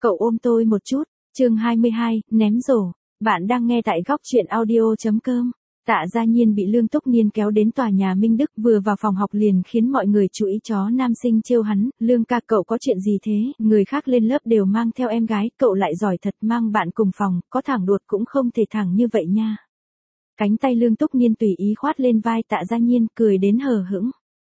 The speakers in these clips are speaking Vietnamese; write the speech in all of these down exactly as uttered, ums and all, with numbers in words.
cậu ôm tôi một chút. Chương hai mươi hai, ném rổ. Bạn đang nghe tại góc truyện audio chấm com. Tạ Gia Nhiên bị Lương Túc Niên kéo đến tòa nhà Minh Đức, vừa vào phòng học liền khiến mọi người chú ý chó nam sinh trêu hắn, Lương ca cậu có chuyện gì thế, người khác lên lớp đều mang theo em gái, cậu lại giỏi thật, mang bạn cùng phòng, có thẳng đuột cũng không thể thẳng như vậy nha. Cánh tay Lương Túc Niên tùy ý khoát lên vai Tạ Gia Nhiên, cười đến hờ hững.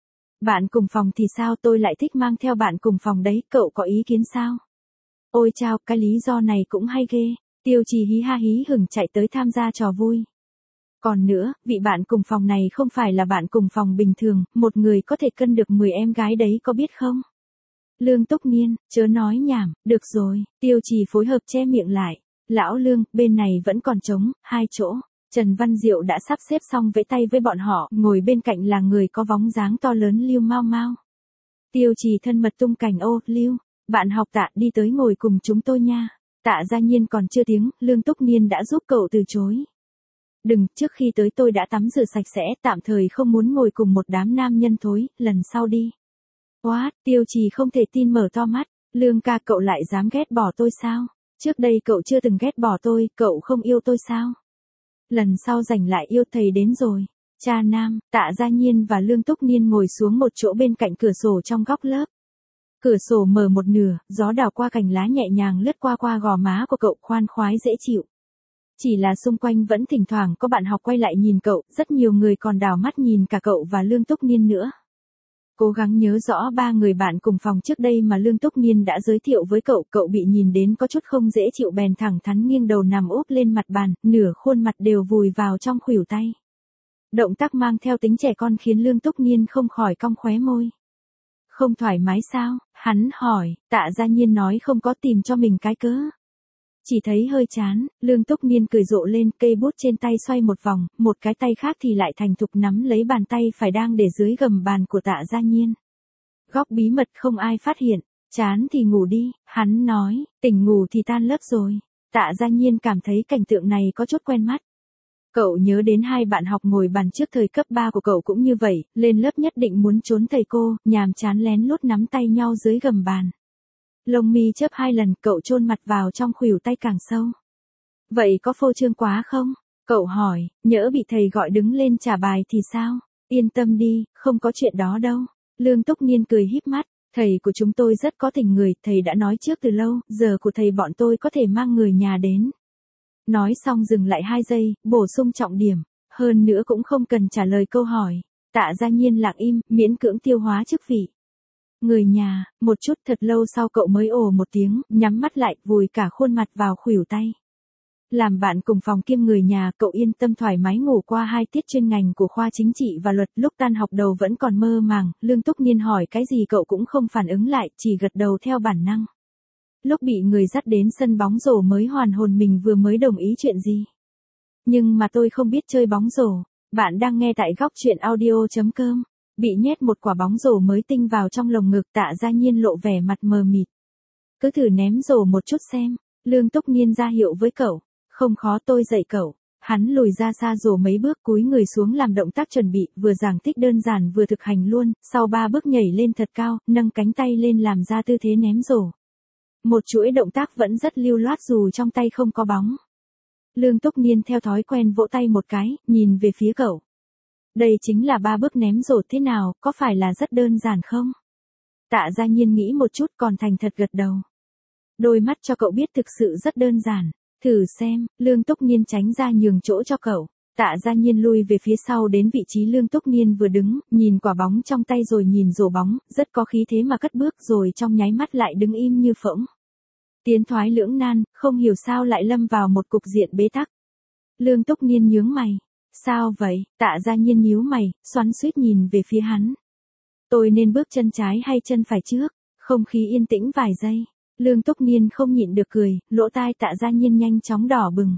Bạn cùng phòng thì sao, tôi lại thích mang theo bạn cùng phòng đấy, cậu có ý kiến sao? Ôi chao, cái lý do này cũng hay ghê. Tiêu Trì hí ha hí hửng chạy tới tham gia trò vui. Còn nữa, vị bạn cùng phòng này không phải là bạn cùng phòng bình thường, một người có thể cân được mười em gái đấy có biết không? Lương Túc Niên, chớ nói nhảm, được rồi, Tiêu Trì phối hợp che miệng lại. Lão Lương, bên này vẫn còn trống, hai chỗ. Trần Văn Diệu đã sắp xếp xong vẫy tay với bọn họ, ngồi bên cạnh là người có bóng dáng to lớn Lưu Mau Mau. Tiêu Trì thân mật tung cành ô, Lưu, bạn học Tạ đi tới ngồi cùng chúng tôi nha. Tạ Gia Nhiên còn chưa tiếng, Lương Túc Niên đã giúp cậu từ chối. Đừng, trước khi tới tôi đã tắm rửa sạch sẽ, tạm thời không muốn ngồi cùng một đám nam nhân thối, lần sau đi. What, Tiêu Trì không thể tin mở to mắt, Lương ca cậu lại dám ghét bỏ tôi sao? Trước đây cậu chưa từng ghét bỏ tôi, cậu không yêu tôi sao? Lần sau rảnh lại yêu thầy đến rồi. Cha nam, Tạ Gia Nhiên và Lương Túc Niên ngồi xuống một chỗ bên cạnh cửa sổ trong góc lớp. Cửa sổ mở một nửa, gió đảo qua cành lá nhẹ nhàng lướt qua qua gò má của cậu, khoan khoái dễ chịu. Chỉ là xung quanh vẫn thỉnh thoảng có bạn học quay lại nhìn cậu, rất nhiều người còn đảo mắt nhìn cả cậu và Lương Túc Niên nữa. Cố gắng nhớ rõ ba người bạn cùng phòng trước đây mà Lương Túc Niên đã giới thiệu với cậu, cậu bị nhìn đến có chút không dễ chịu bèn thẳng thắn nghiêng đầu nằm úp lên mặt bàn, nửa khuôn mặt đều vùi vào trong khuỷu tay. Động tác mang theo tính trẻ con khiến Lương Túc Niên không khỏi cong khóe môi. Không thoải mái sao? Hắn hỏi. Tạ Gia Nhiên nói không có, tìm cho mình cái cớ. Chỉ thấy hơi chán, Lương Túc Niên cười rộ lên, cây bút trên tay xoay một vòng, một cái tay khác thì lại thành thục nắm lấy bàn tay phải đang để dưới gầm bàn của Tạ Gia Nhiên. Góc bí mật không ai phát hiện, chán thì ngủ đi, hắn nói, tỉnh ngủ thì tan lớp rồi. Tạ Gia Nhiên cảm thấy cảnh tượng này có chút quen mắt. Cậu nhớ đến hai bạn học ngồi bàn trước thời cấp ba của cậu cũng như vậy, lên lớp nhất định muốn trốn thầy cô, nhàm chán lén lút nắm tay nhau dưới gầm bàn. Lông mi chớp hai lần, cậu chôn mặt vào trong khuỷu tay càng sâu. Vậy có phô trương quá không? Cậu hỏi, nhỡ bị thầy gọi đứng lên trả bài thì sao? Yên tâm đi, không có chuyện đó đâu. Lương Túc Niên cười híp mắt, thầy của chúng tôi rất có tình người, thầy đã nói trước từ lâu, giờ của thầy bọn tôi có thể mang người nhà đến. Nói xong dừng lại hai giây, bổ sung trọng điểm, hơn nữa cũng không cần trả lời câu hỏi. Tạ Gia Nhiên lặng im, miễn cưỡng tiêu hóa chức vị. Người nhà, một chút thật lâu sau cậu mới ồ một tiếng, nhắm mắt lại, vùi cả khuôn mặt vào khuỷu tay. Làm bạn cùng phòng kiêm người nhà, cậu yên tâm thoải mái ngủ qua hai tiết chuyên ngành của khoa chính trị và luật, lúc tan học đầu vẫn còn mơ màng, Lương Túc Niên hỏi cái gì cậu cũng không phản ứng lại, chỉ gật đầu theo bản năng. Lúc bị người dắt đến sân bóng rổ mới hoàn hồn mình vừa mới đồng ý chuyện gì. Nhưng mà tôi không biết chơi bóng rổ. Bạn đang nghe tại góc truyện audio chấm com. Bị nhét một quả bóng rổ mới tinh vào trong lồng ngực, Tạ Gia Nhiên lộ vẻ mặt mờ mịt. Cứ thử ném rổ một chút xem. Lương Túc Niên ra hiệu với cậu. Không khó, tôi dạy cậu. Hắn lùi ra xa rổ mấy bước, cúi người xuống làm động tác chuẩn bị, vừa giảng thích đơn giản vừa thực hành luôn, sau ba bước nhảy lên thật cao, nâng cánh tay lên làm ra tư thế ném rổ. Một chuỗi động tác vẫn rất lưu loát dù trong tay không có bóng. Lương Túc Niên theo thói quen vỗ tay một cái, nhìn về phía cậu. Đây chính là ba bước ném rổ, thế nào, có phải là rất đơn giản không? Tạ Gia Nhiên nghĩ một chút còn thành thật gật đầu. Đôi mắt cho cậu biết thực sự rất đơn giản. Thử xem, Lương Túc Niên tránh ra nhường chỗ cho cậu. Tạ Gia Nhiên lui về phía sau đến vị trí Lương Túc Niên vừa đứng, nhìn quả bóng trong tay rồi nhìn rổ bóng, rất có khí thế mà cất bước rồi trong nháy mắt lại đứng im như phỗng. Tiến thoái lưỡng nan, không hiểu sao lại lâm vào một cục diện bế tắc. Lương Túc Niên nhướng mày. Sao vậy? Tạ Gia Nhiên nhíu mày, xoắn xuýt nhìn về phía hắn. Tôi nên bước chân trái hay chân phải trước? Không khí yên tĩnh vài giây. Lương Túc Niên không nhịn được cười, lỗ tai Tạ Gia Nhiên nhanh chóng đỏ bừng.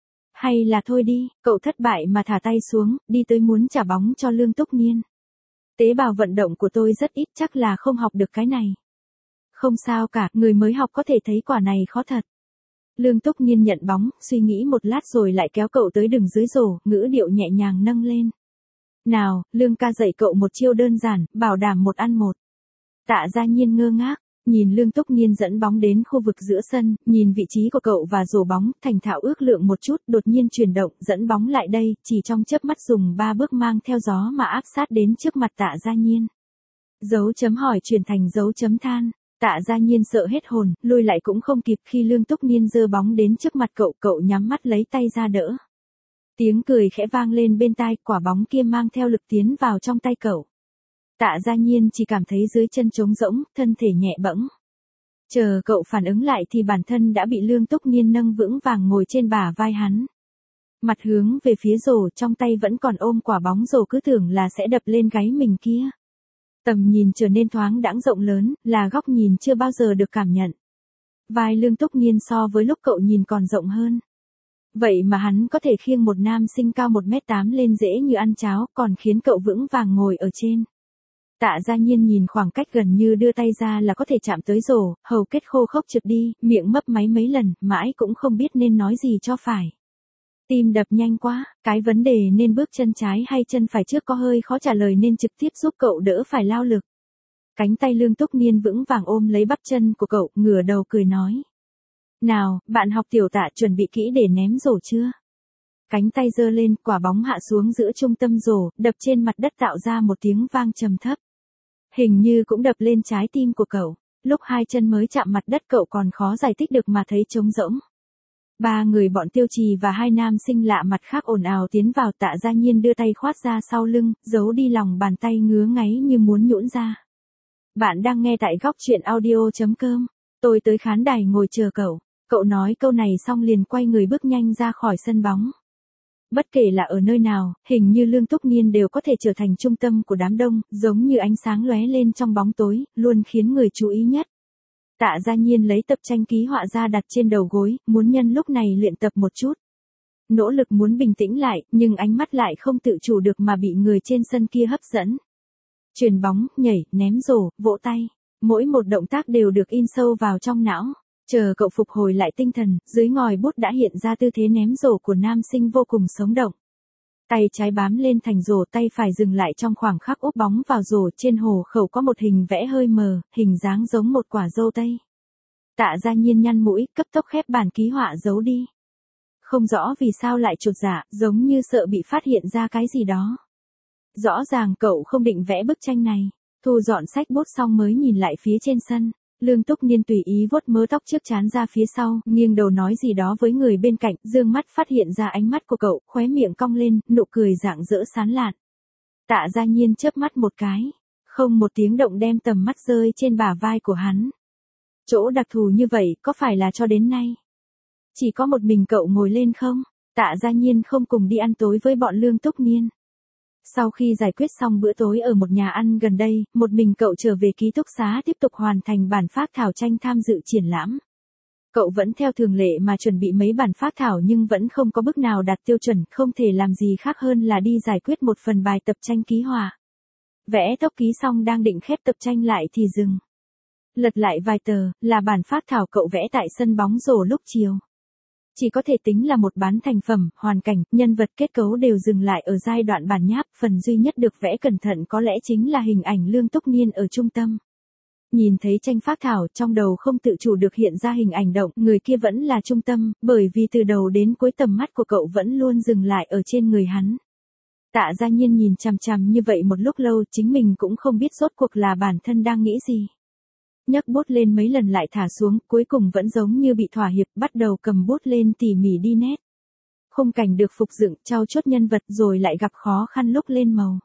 Hay là thôi đi, cậu thất bại mà thả tay xuống, đi tới muốn trả bóng cho Lương Túc Niên. Tế bào vận động của tôi rất ít, chắc là không học được cái này. Không sao cả, người mới học có thể thấy quả này khó thật. Lương Túc Niên nhận bóng, suy nghĩ một lát rồi lại kéo cậu tới đường dưới rổ, ngữ điệu nhẹ nhàng nâng lên. Nào, Lương ca dạy cậu một chiêu đơn giản, bảo đảm một ăn một. Tạ Gia Nhiên ngơ ngác, Nhìn Lương Túc Niên dẫn bóng đến khu vực giữa sân, nhìn vị trí của cậu và rổ bóng, thành thạo ước lượng một chút, đột nhiên chuyển động, dẫn bóng lại đây, chỉ trong chớp mắt dùng ba bước mang theo gió mà áp sát đến trước mặt Tạ Gia Nhiên. Dấu chấm hỏi chuyển thành dấu chấm than. Tạ Gia Nhiên sợ hết hồn, lui lại cũng không kịp khi Lương Túc Niên giơ bóng đến trước mặt cậu, cậu nhắm mắt lấy tay ra đỡ. Tiếng cười khẽ vang lên bên tai, quả bóng kia mang theo lực tiến vào trong tay cậu. Tạ Gia Nhiên chỉ cảm thấy dưới chân trống rỗng, thân thể nhẹ bẫng. Chờ cậu phản ứng lại thì bản thân đã bị Lương Túc Niên nâng vững vàng ngồi trên bả vai hắn. Mặt hướng về phía rổ, trong tay vẫn còn ôm quả bóng, rổ cứ tưởng là sẽ đập lên gáy mình kia. Tầm nhìn trở nên thoáng đãng rộng lớn, là góc nhìn chưa bao giờ được cảm nhận. Vai Lương Túc Niên so với lúc cậu nhìn còn rộng hơn. Vậy mà hắn có thể khiêng một nam sinh cao một mét tám lên dễ như ăn cháo, còn khiến cậu vững vàng ngồi ở trên. Tạ Gia Nhiên nhìn khoảng cách gần như đưa tay ra là có thể chạm tới rổ, hầu kết khô khốc trượt đi, miệng mấp máy mấy lần, mãi cũng không biết nên nói gì cho phải. Tim đập nhanh quá, cái vấn đề nên bước chân trái hay chân phải trước có hơi khó trả lời nên trực tiếp giúp cậu đỡ phải lao lực. Cánh tay Lương Túc Niên vững vàng ôm lấy bắp chân của cậu, ngửa đầu cười nói. Nào, bạn học tiểu Tạ chuẩn bị kỹ để ném rổ chưa? Cánh tay giơ lên, quả bóng hạ xuống giữa trung tâm rổ, đập trên mặt đất tạo ra một tiếng vang trầm thấp. Hình như cũng đập lên trái tim của cậu. Lúc hai chân mới chạm mặt đất cậu còn khó giải thích được mà thấy trống rỗng. Ba người bọn Tiêu Trì và hai nam sinh lạ mặt khác ồn ào tiến vào. Tạ Gia Nhiên đưa tay khoát ra sau lưng, giấu đi lòng bàn tay ngứa ngáy như muốn nhũn ra. Bạn đang nghe tại góc truyện audio chấm com. Tôi tới khán đài ngồi chờ cậu. Cậu nói câu này xong liền quay người bước nhanh ra khỏi sân bóng. Bất kể là ở nơi nào, hình như Lương Túc Niên đều có thể trở thành trung tâm của đám đông, giống như ánh sáng lóe lên trong bóng tối, luôn khiến người chú ý nhất. Tạ Gia Nhiên lấy tập tranh ký họa ra đặt trên đầu gối, muốn nhân lúc này luyện tập một chút. Nỗ lực muốn bình tĩnh lại, nhưng ánh mắt lại không tự chủ được mà bị người trên sân kia hấp dẫn. Chuyền bóng, nhảy, ném rổ, vỗ tay. Mỗi một động tác đều được in sâu vào trong não. Chờ cậu phục hồi lại tinh thần, dưới ngòi bút đã hiện ra tư thế ném rổ của nam sinh vô cùng sống động. Tay trái bám lên thành rổ, tay phải dừng lại trong khoảng khắc úp bóng vào rổ. Trên hồ khẩu có một hình vẽ hơi mờ, hình dáng giống một quả dâu tây. Tạ Gia Nhiên nhăn mũi, cấp tốc khép bản ký họa giấu đi. Không rõ vì sao lại chột dạ, giống như sợ bị phát hiện ra cái gì đó. Rõ ràng cậu không định vẽ bức tranh này. Thu dọn sách bút xong mới nhìn lại phía trên sân. Lương Túc Niên tùy ý vuốt mớ tóc trước trán ra phía sau, nghiêng đầu nói gì đó với người bên cạnh, dương mắt phát hiện ra ánh mắt của cậu, khóe miệng cong lên, nụ cười rạng rỡ sán lạn. Tạ Gia Nhiên chớp mắt một cái, không một tiếng động đem tầm mắt rơi trên bả vai của hắn. Chỗ đặc thù như vậy, có phải là cho đến nay chỉ có một mình cậu ngồi lên không? Tạ Gia Nhiên không cùng đi ăn tối với bọn Lương Túc Niên. Sau khi giải quyết xong bữa tối ở một nhà ăn gần đây, một mình cậu trở về ký túc xá tiếp tục hoàn thành bản phác thảo tranh tham dự triển lãm. Cậu vẫn theo thường lệ mà chuẩn bị mấy bản phác thảo nhưng vẫn không có bức nào đạt tiêu chuẩn, không thể làm gì khác hơn là đi giải quyết một phần bài tập tranh ký họa. Vẽ tốc ký xong đang định khép tập tranh lại thì dừng. Lật lại vài tờ, là bản phác thảo cậu vẽ tại sân bóng rổ lúc chiều. Chỉ có thể tính là một bán thành phẩm, hoàn cảnh, nhân vật kết cấu đều dừng lại ở giai đoạn bản nháp, phần duy nhất được vẽ cẩn thận có lẽ chính là hình ảnh Lương Túc Niên ở trung tâm. Nhìn thấy tranh phác thảo, trong đầu không tự chủ được hiện ra hình ảnh động, người kia vẫn là trung tâm, bởi vì từ đầu đến cuối tầm mắt của cậu vẫn luôn dừng lại ở trên người hắn. Tạ Gia Nhiên nhìn chằm chằm như vậy một lúc lâu, chính mình cũng không biết rốt cuộc là bản thân đang nghĩ gì. Nhấc bút lên mấy lần lại thả xuống, cuối cùng vẫn giống như bị thỏa hiệp, bắt đầu cầm bút lên tỉ mỉ đi nét. Khung cảnh được phục dựng, trau chuốt nhân vật rồi lại gặp khó khăn lúc lên màu.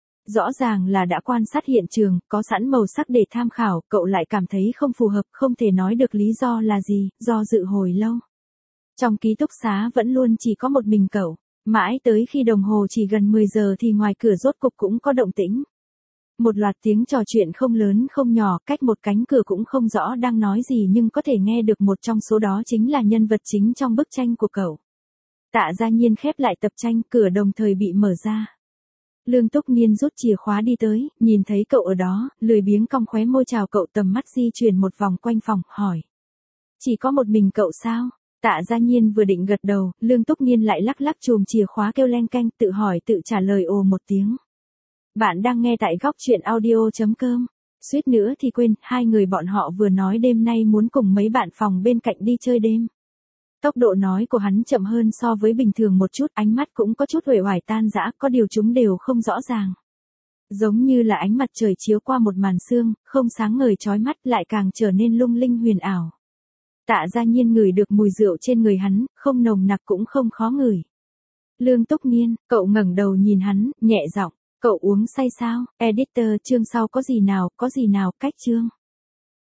Rõ ràng là đã quan sát hiện trường, có sẵn màu sắc để tham khảo, cậu lại cảm thấy không phù hợp, không thể nói được lý do là gì, do dự hồi lâu. Trong ký túc xá vẫn luôn chỉ có một mình cậu, mãi tới khi đồng hồ chỉ gần mười giờ thì ngoài cửa rốt cục cũng có động tĩnh. Một loạt tiếng trò chuyện không lớn không nhỏ, cách một cánh cửa cũng không rõ đang nói gì nhưng có thể nghe được một trong số đó chính là nhân vật chính trong bức tranh của cậu. Tạ Gia Nhiên khép lại tập tranh, cửa đồng thời bị mở ra. Lương Túc Niên rút chìa khóa đi tới, nhìn thấy cậu ở đó, lười biếng cong khóe môi chào cậu, tầm mắt di chuyển một vòng quanh phòng, hỏi. Chỉ có một mình cậu sao? Tạ Gia Nhiên vừa định gật đầu, Lương Túc Niên lại lắc lắc chùm chìa khóa kêu leng keng, tự hỏi tự trả lời ồ một tiếng. Bạn đang nghe tại góc truyện audio chấm com. suýt nữa thì quên, hai người bọn họ vừa nói đêm nay muốn cùng mấy bạn phòng bên cạnh đi chơi đêm. Tốc độ nói của hắn chậm hơn so với bình thường một chút, ánh mắt cũng có chút uể oải tan rã, có điều chúng đều không rõ ràng. Giống như là ánh mặt trời chiếu qua một màn sương, không sáng ngời chói mắt lại càng trở nên lung linh huyền ảo. Tạ Gia Nhiên ngửi được mùi rượu trên người hắn, không nồng nặc cũng không khó ngửi. Lương Túc Niên, cậu ngẩng đầu nhìn hắn, nhẹ giọng, cậu uống say sao? Editor, chương sau có gì nào, có gì nào, cách chương.